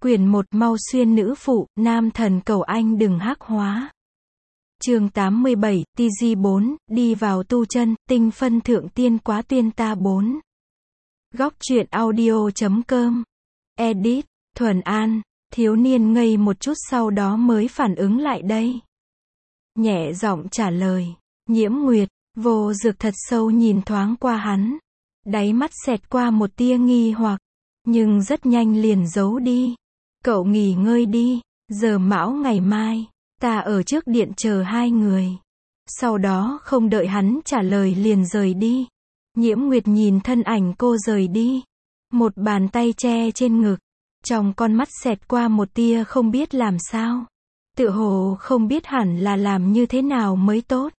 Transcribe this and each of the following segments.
Quyển 1 Mau xuyên nữ phụ, nam thần cầu anh đừng hắc hóa. Chương 87, TG4, đi vào tu chân, tinh phân thượng tiên quá tuyên ta 4. Góc truyện audio.com. Edit, Thuần An, thiếu niên ngây một chút sau đó mới phản ứng lại đây. Nhẹ giọng trả lời, Nhiễm Nguyệt, Vô Dược thật sâu nhìn thoáng qua hắn. Đáy mắt xẹt qua một tia nghi hoặc, nhưng rất nhanh liền giấu đi. Cậu nghỉ ngơi đi, giờ mão ngày mai, ta ở trước điện chờ hai người. Sau đó không đợi hắn trả lời liền rời đi. Nhiễm Nguyệt nhìn thân ảnh cô rời đi. Một bàn tay che trên ngực. Trong con mắt xẹt qua một tia không biết làm sao. Tựa hồ không biết hẳn là làm như thế nào mới tốt.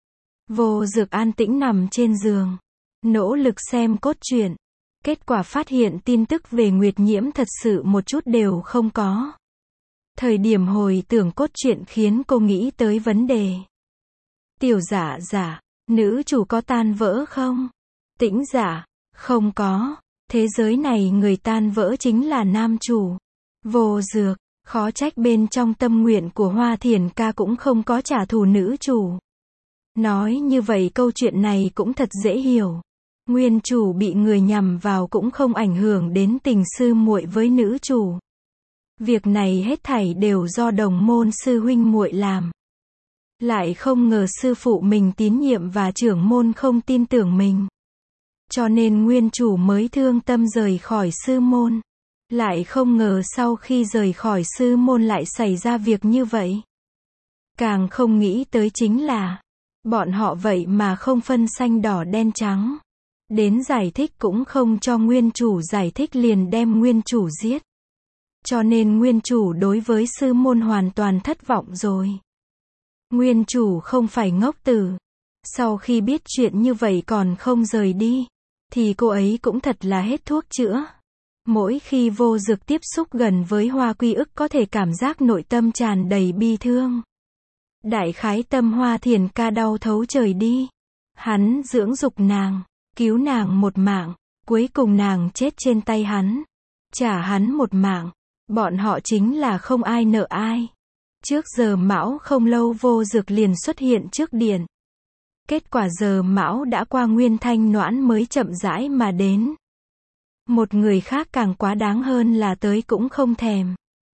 Vô Dược an tĩnh nằm trên giường. Nỗ lực xem cốt truyện. Kết quả phát hiện tin tức về Nguyệt Nhiễm thật sự một chút đều không có. Thời điểm hồi tưởng cốt truyện khiến cô nghĩ tới vấn đề. Tiểu Dạ Dạ, nữ chủ có tan vỡ không? Tĩnh Dạ, không có. Thế giới này người tan vỡ chính là nam chủ. Vô Dược, khó trách bên trong tâm nguyện của Hoa Thiền ca cũng không có trả thù nữ chủ. Nói như vậy câu chuyện này cũng thật dễ hiểu. Nguyên chủ bị người nhằm vào cũng không ảnh hưởng đến tình sư muội với nữ chủ. Việc này hết thảy đều do đồng môn sư huynh muội làm. Lại không ngờ sư phụ mình tín nhiệm và trưởng môn không tin tưởng mình. Cho nên nguyên chủ mới thương tâm rời khỏi sư môn. Lại không ngờ sau khi rời khỏi sư môn lại xảy ra việc như vậy. Càng không nghĩ tới chính là, bọn họ vậy mà không phân xanh đỏ đen trắng. Đến giải thích cũng không cho nguyên chủ giải thích liền đem nguyên chủ giết. Cho nên nguyên chủ đối với sư môn hoàn toàn thất vọng rồi. Nguyên chủ không phải ngốc tử. Sau khi biết chuyện như vậy còn không rời đi, thì cô ấy cũng thật là hết thuốc chữa. Mỗi khi Vô Dược tiếp xúc gần với Hoa Quy Ức có thể cảm giác nội tâm tràn đầy bi thương. Đại khái tâm Hoa Thiền ca đau thấu trời đi. Hắn dưỡng dục nàng, cứu nàng một mạng, cuối cùng nàng chết trên tay hắn. Trả hắn một mạng, bọn họ chính là không ai nợ ai. Trước giờ mão không lâu Vô Dược liền xuất hiện trước điện. Kết quả giờ mão đã qua Nguyên Thanh Noãn mới chậm rãi mà đến. Một người khác càng quá đáng hơn là tới cũng không thèm.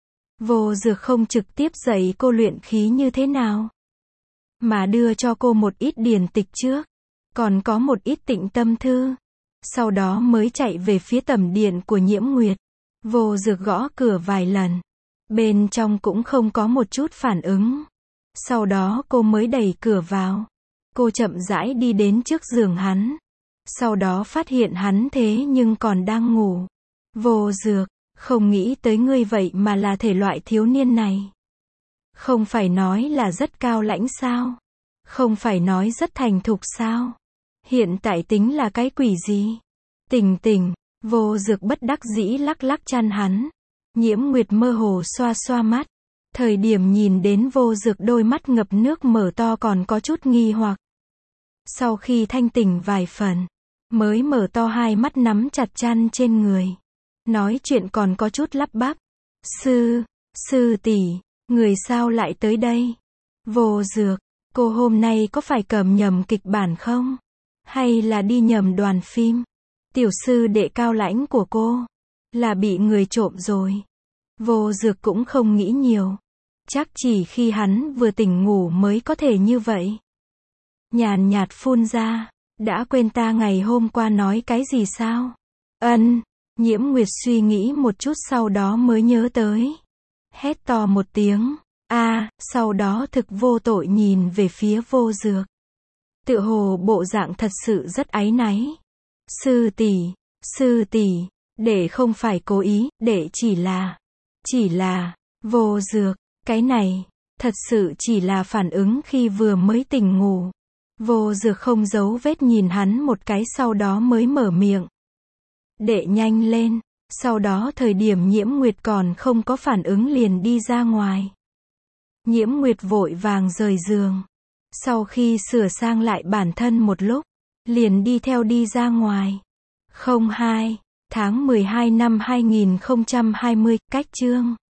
Vô Dược không trực tiếp dạy cô luyện khí như thế nào, mà đưa cho cô một ít điển tịch trước, còn có một ít tịnh tâm thư. Sau đó mới chạy về phía tẩm điện của Nhiễm Nguyệt. Vô Dược gõ cửa vài lần. Bên trong cũng không có một chút phản ứng. Sau đó cô mới đẩy cửa vào. Cô chậm rãi đi đến trước giường hắn. Sau đó phát hiện hắn thế nhưng còn đang ngủ. Vô Dược, không nghĩ tới ngươi vậy mà là thể loại thiếu niên này. Không phải nói là rất cao lãnh sao? Không phải nói rất thành thục sao? Hiện tại tính là cái quỷ gì? Tỉnh tỉnh, Vô Dược bất đắc dĩ lắc lắc chăn hắn. Nhiễm Nguyệt mơ hồ xoa xoa mắt. Thời điểm nhìn đến Vô Dược đôi mắt ngập nước mở to còn có chút nghi hoặc. Sau khi thanh tỉnh vài phần, mới mở to hai mắt nắm chặt chăn trên người. Nói chuyện còn có chút lắp bắp. Sư tỷ, người sao lại tới đây? Vô Dược, cô hôm nay có phải cầm nhầm kịch bản không? Hay là đi nhầm đoàn phim? Tiểu sư đệ cao lãnh của cô là bị người trộm rồi. Vô Dược cũng không nghĩ nhiều. Chắc chỉ khi hắn vừa tỉnh ngủ mới có thể như vậy. Nhàn nhạt phun ra, đã quên ta ngày hôm qua nói cái gì sao? Nhiễm Nguyệt suy nghĩ một chút sau đó mới nhớ tới. Hét to một tiếng, sau đó thực vô tội nhìn về phía Vô Dược. Tựa hồ bộ dạng thật sự rất áy náy. Sư tỷ, để không phải cố ý, để chỉ là, Vô Dược, cái này, thật sự chỉ là phản ứng khi vừa mới tỉnh ngủ. Vô Dược không giấu vết nhìn hắn một cái sau đó mới mở miệng. Đệ nhanh lên, sau đó thời điểm Nhiễm Nguyệt còn không có phản ứng liền đi ra ngoài. Nhiễm Nguyệt vội vàng rời giường. Sau khi sửa sang lại bản thân một lúc, liền đi theo đi ra ngoài. Tháng 12 năm 2020, cách chương